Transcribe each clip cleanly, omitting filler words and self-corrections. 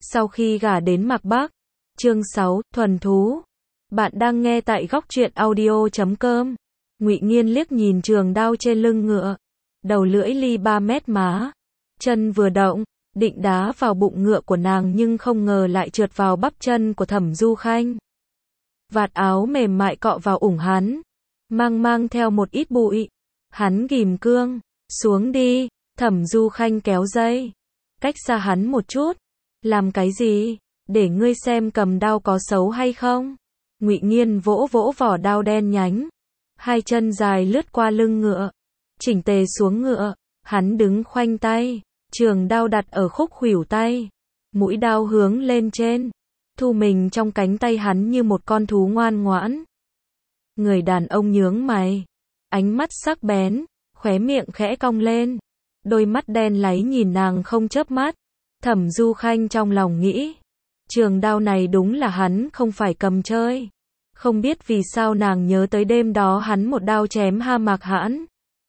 Sau khi gả đến Mạc Bắc. Chương 6, thuần thú. Bạn đang nghe tại góc truyện audio.com. Ngụy Nghiên liếc nhìn trường đao trên lưng ngựa, đầu lưỡi ly 3 mét má. Chân vừa động, định đá vào bụng ngựa của nàng nhưng không ngờ lại trượt vào bắp chân của Thẩm Du Khanh. Vạt áo mềm mại cọ vào ủng hắn, mang theo một ít bụi. Hắn ghim cương, xuống đi. Thẩm Du Khanh kéo dây, cách xa hắn một chút. Làm cái gì? Để ngươi xem cầm đao có xấu hay không? Ngụy Nghiên vỗ vỗ vỏ đao đen nhánh, hai chân dài lướt qua lưng ngựa, chỉnh tề xuống ngựa. Hắn đứng khoanh tay, trường đao đặt ở khúc khuỷu tay, mũi đao hướng lên trên, thu mình trong cánh tay hắn như một con thú ngoan ngoãn. Người đàn ông nhướng mày, ánh mắt sắc bén, khóe miệng khẽ cong lên, đôi mắt đen láy nhìn nàng không chớp mắt. Thẩm Du Khanh trong lòng nghĩ, trường đao này đúng là hắn không phải cầm chơi. Không biết vì sao nàng nhớ tới đêm đó hắn một đao chém Ha Mạc Hãn.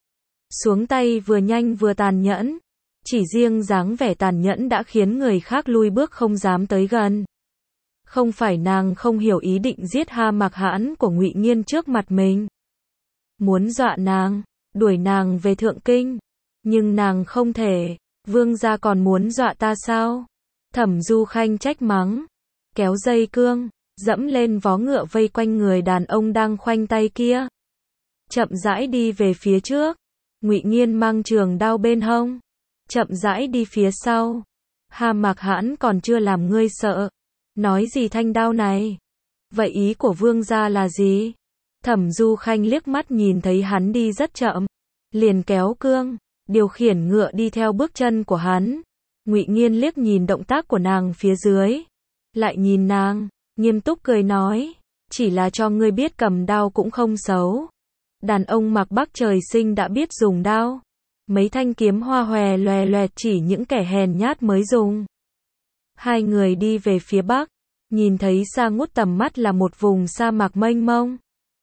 Xuống tay vừa nhanh vừa tàn nhẫn, chỉ riêng dáng vẻ tàn nhẫn đã khiến người khác lui bước không dám tới gần. Không phải nàng không hiểu ý định giết Ha Mạc Hãn của Ngụy Nghiên trước mặt mình. Muốn dọa nàng, đuổi nàng về Thượng Kinh, nhưng nàng không thể. Vương gia còn muốn dọa ta sao? Thẩm Du Khanh trách mắng, kéo dây cương, dẫm lên vó ngựa vây quanh người đàn ông đang khoanh tay kia. Chậm rãi đi về phía trước. Ngụy Nghiên mang trường đao bên hông, chậm rãi đi phía sau. Ha Mạc Hãn còn chưa làm ngươi sợ. Nói gì thanh đao này? Vậy ý của vương gia là gì? Thẩm Du Khanh liếc mắt nhìn thấy hắn đi rất chậm, liền kéo cương, điều khiển ngựa đi theo bước chân của hắn. Ngụy Nghiên liếc nhìn động tác của nàng phía dưới, lại nhìn nàng, nghiêm túc cười nói, chỉ là cho ngươi biết cầm đao cũng không xấu. Đàn ông Mạc Bắc trời sinh đã biết dùng đao. Mấy thanh kiếm hoa hòe loè loẹt chỉ những kẻ hèn nhát mới dùng. Hai người đi về phía bắc, nhìn thấy xa ngút tầm mắt là một vùng sa mạc mênh mông.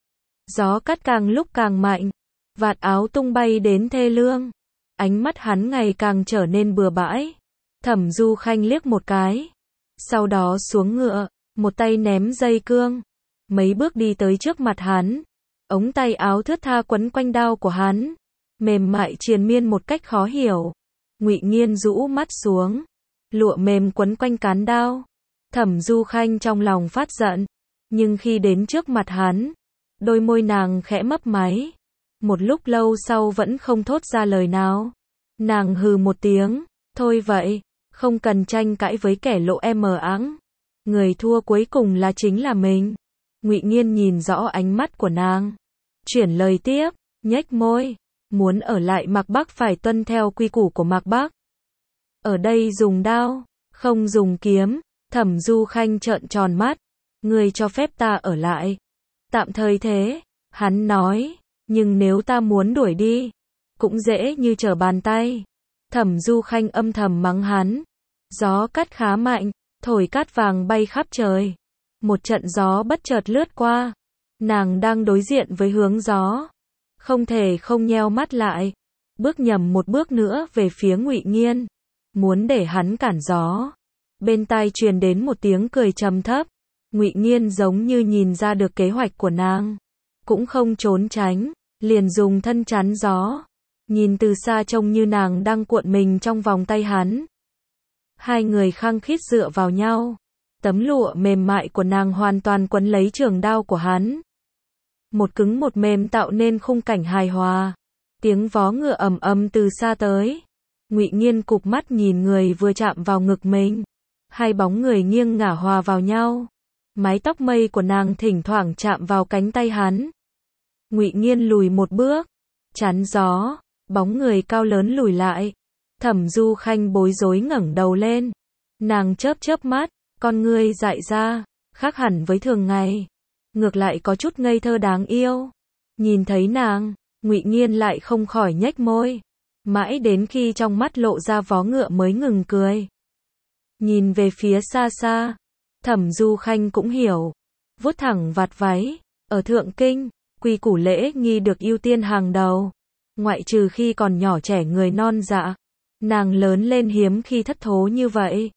Gió cắt càng lúc càng mạnh, vạt áo tung bay đến thê lương. Ánh mắt hắn ngày càng trở nên bừa bãi. Thẩm Du Khanh liếc một cái, sau đó xuống ngựa, một tay ném dây cương, mấy bước đi tới trước mặt hắn. Ống tay áo thướt tha quấn quanh đao của hắn, mềm mại triền miên một cách khó hiểu. Ngụy Nghiên rũ mắt xuống, lụa mềm quấn quanh cán đao. Thẩm Du Khanh trong lòng phát giận, nhưng khi đến trước mặt hắn, đôi môi nàng khẽ mấp máy. Một lúc lâu sau vẫn không thốt ra lời nào. Nàng hừ một tiếng, thôi vậy, không cần tranh cãi với kẻ lộ mờ áng. Người thua cuối cùng là chính là mình. Ngụy Nghiên nhìn rõ ánh mắt của nàng, chuyển lời tiếp, nhếch môi, muốn ở lại Mạc Bắc phải tuân theo quy củ của Mạc Bắc. Ở đây dùng đao, không dùng kiếm. Thẩm Du Khanh trợn tròn mắt, ngươi cho phép ta ở lại? Tạm thời thế, hắn nói, nhưng nếu ta muốn đuổi đi, cũng dễ như trở bàn tay. Thẩm Du Khanh âm thầm mắng hắn. Gió cắt khá mạnh, thổi cát vàng bay khắp trời. Một trận gió bất chợt lướt qua. Nàng đang đối diện với hướng gió, không thể không nheo mắt lại, bước nhầm một bước nữa về phía Ngụy Nghiên, muốn để hắn cản gió. Bên tai truyền đến một tiếng cười trầm thấp. Ngụy Nghiên giống như nhìn ra được kế hoạch của nàng, cũng không trốn tránh, liền dùng thân chắn gió. Nhìn từ xa trông như nàng đang cuộn mình trong vòng tay hắn. Hai người khăng khít dựa vào nhau. Tấm lụa mềm mại của nàng hoàn toàn quấn lấy trường đao của hắn. Một cứng một mềm tạo nên khung cảnh hài hòa. Tiếng vó ngựa ầm ầm từ xa tới. Ngụy Nghiên cụp mắt nhìn người vừa chạm vào ngực mình. Hai bóng người nghiêng ngả hòa vào nhau. Mái tóc mây của nàng thỉnh thoảng chạm vào cánh tay hắn. Ngụy Nghiên lùi một bước, chắn gió, bóng người cao lớn lùi lại. Thẩm Du Khanh bối rối ngẩng đầu lên. Nàng chớp chớp mắt, con ngươi dại ra, khác hẳn với thường ngày. Ngược lại có chút ngây thơ đáng yêu. Nhìn thấy nàng, Ngụy Nghiên lại không khỏi nhếch môi. Mãi đến khi trong mắt lộ ra vó ngựa mới ngừng cười. Nhìn về phía xa xa, Thẩm Du Khanh cũng hiểu. Vuốt thẳng vạt váy, ở Thượng Kinh, quy củ lễ nghi được ưu tiên hàng đầu. Ngoại trừ khi còn nhỏ trẻ người non dạ. Nàng lớn lên hiếm khi thất thố như vậy.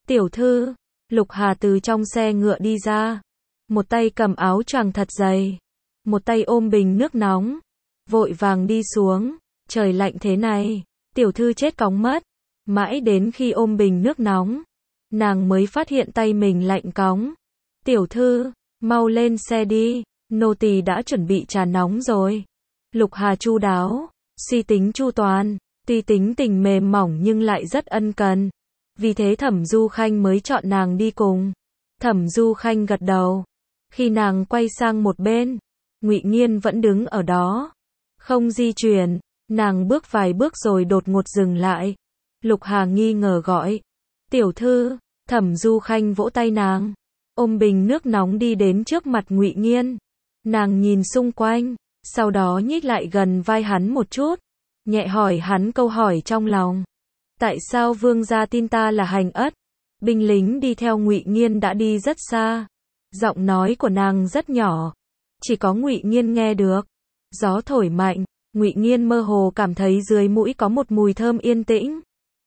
Tiểu thư, Lục Hà từ trong xe ngựa đi ra. Một tay cầm áo choàng thật dày. Một tay ôm bình nước nóng. Vội vàng đi xuống. Trời lạnh thế này. Tiểu thư chết cóng mất. Mãi đến khi ôm bình nước nóng. Nàng mới phát hiện tay mình lạnh cóng. Tiểu thư, mau lên xe đi. Nô tỳ đã chuẩn bị trà nóng rồi. Lục Hà chu đáo, suy tính chu toàn. Tuy tính tình mềm mỏng nhưng lại rất ân cần. Vì thế Thẩm Du Khanh mới chọn nàng đi cùng. Thẩm Du Khanh gật đầu. Khi nàng quay sang một bên, Ngụy Nghiên vẫn đứng ở đó, không di chuyển. Nàng bước vài bước rồi đột ngột dừng lại. Lục Hà nghi ngờ gọi, tiểu thư. Thẩm Du Khanh vỗ tay nàng, ôm bình nước nóng đi đến trước mặt Ngụy Nghiên. Nàng nhìn xung quanh, sau đó nhích lại gần vai hắn một chút, nhẹ hỏi hắn câu hỏi trong lòng. Tại sao vương gia tin ta là Hành Ất? Binh lính đi theo Ngụy Nghiên đã đi rất xa. Giọng nói của nàng rất nhỏ, chỉ có Ngụy Nghiên nghe được. Gió thổi mạnh, Ngụy Nghiên mơ hồ cảm thấy dưới mũi có một mùi thơm yên tĩnh.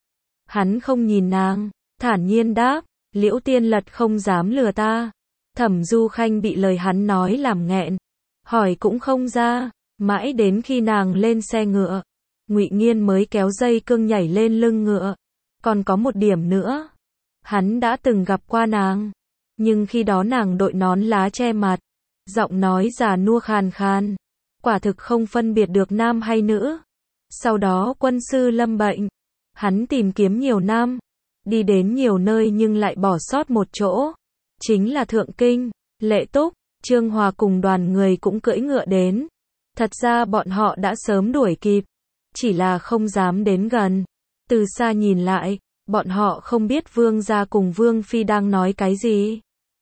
Hắn không nhìn nàng, thản nhiên đáp, Liễu Tiên Lật không dám lừa ta. Thẩm Du Khanh bị lời hắn nói làm nghẹn, hỏi cũng không ra. Mãi đến khi nàng lên xe ngựa, Ngụy Nghiên mới kéo dây cương nhảy lên lưng ngựa. Còn có một điểm nữa, hắn đã từng gặp qua nàng, nhưng khi đó nàng đội nón lá che mặt, giọng nói già nua khàn khàn, quả thực không phân biệt được nam hay nữ. Sau đó quân sư lâm bệnh, hắn tìm kiếm nhiều năm, đi đến nhiều nơi nhưng lại bỏ sót một chỗ, chính là Thượng Kinh. Lệ Túc, Trương Hòa cùng đoàn người cũng cưỡi ngựa đến. Thật ra bọn họ đã sớm đuổi kịp, chỉ là không dám đến gần. Từ xa nhìn lại, bọn họ không biết vương gia cùng vương phi đang nói cái gì.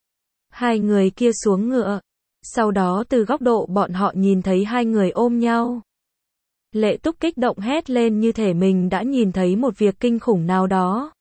Hai người kia xuống ngựa, sau đó từ góc độ bọn họ nhìn thấy hai người ôm nhau. Lệ Túc kích động hét lên như thể mình đã nhìn thấy một việc kinh khủng nào đó.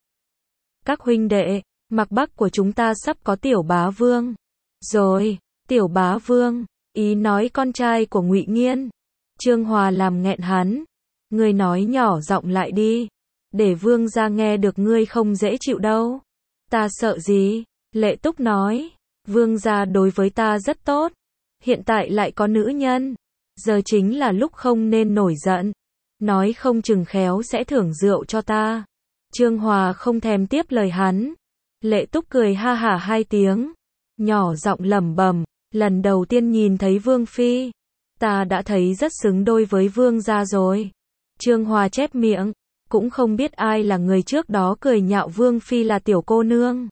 Các huynh đệ, Mạc Bắc của chúng ta sắp có tiểu bá vương rồi. Tiểu bá vương, ý nói con trai của Ngụy Nghiên. Trương Hòa làm nghẹn hắn. Ngươi nói nhỏ giọng lại đi, để vương gia nghe được, ngươi không dễ chịu đâu. Ta sợ gì? Lệ Túc nói, vương gia đối với ta rất tốt, hiện tại lại có nữ nhân, giờ chính là lúc không nên nổi giận, nói không chừng khéo sẽ thưởng rượu cho ta. Trương Hòa không thèm tiếp lời hắn. Lệ Túc cười ha hả hai tiếng, nhỏ giọng lẩm bẩm, lần đầu tiên nhìn thấy vương phi, ta đã thấy rất xứng đôi với vương gia rồi. Trương Hòa chép miệng, cũng không biết ai là người trước đó cười nhạo vương phi là tiểu cô nương.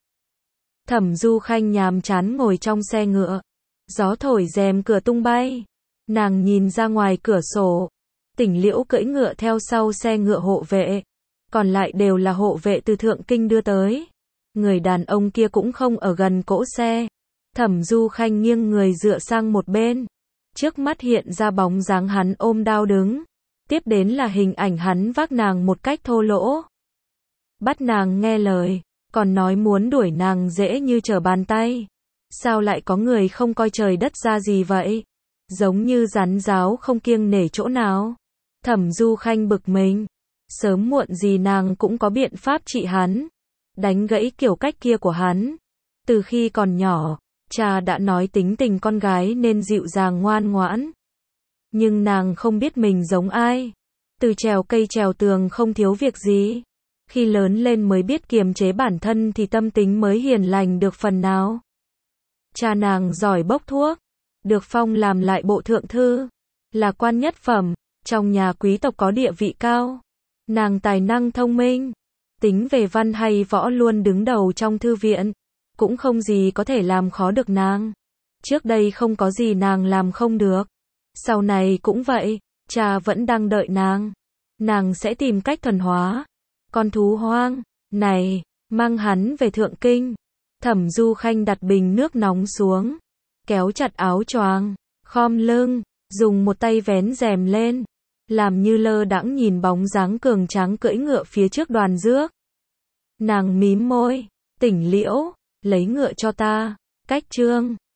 Thẩm Du Khanh nhàm chán ngồi trong xe ngựa, gió thổi rèm cửa tung bay, nàng nhìn ra ngoài cửa sổ. Tỉnh Liễu cưỡi ngựa theo sau xe ngựa hộ vệ, còn lại đều là hộ vệ từ Thượng Kinh đưa tới. Người đàn ông kia cũng không ở gần cỗ xe. Thẩm Du Khanh nghiêng người dựa sang một bên, trước mắt hiện ra bóng dáng hắn ôm đao đứng, tiếp đến là hình ảnh hắn vác nàng một cách thô lỗ, bắt nàng nghe lời, còn nói muốn đuổi nàng dễ như trở bàn tay. Sao lại có người không coi trời đất ra gì vậy? Giống như rắn ráo không kiêng nể chỗ nào. Thẩm Du Khanh bực mình, sớm muộn gì nàng cũng có biện pháp trị hắn, đánh gãy kiểu cách kia của hắn. Từ khi còn nhỏ, cha đã nói tính tình con gái nên dịu dàng ngoan ngoãn. Nhưng nàng không biết mình giống ai. Từ trèo cây trèo tường không thiếu việc gì. Khi lớn lên mới biết kiềm chế bản thân thì tâm tính mới hiền lành được phần nào. Cha nàng giỏi bốc thuốc, được phong làm lại bộ thượng thư, là quan nhất phẩm, trong nhà quý tộc có địa vị cao. Nàng tài năng thông minh, tính về văn hay võ luôn đứng đầu trong thư viện, cũng không gì có thể làm khó được nàng. Trước đây không có gì nàng làm không được, sau này cũng vậy, cha vẫn đang đợi nàng. Nàng sẽ tìm cách thuần hóa con thú hoang này, mang hắn về Thượng Kinh. Thẩm Du Khanh đặt bình nước nóng xuống, kéo chặt áo choàng, khom lưng, dùng một tay vén rèm lên, làm như lơ đãng nhìn bóng dáng cường tráng cưỡi ngựa phía trước đoàn rước. Nàng mím môi, Tỉnh Liễu, lấy ngựa cho ta. Cách chương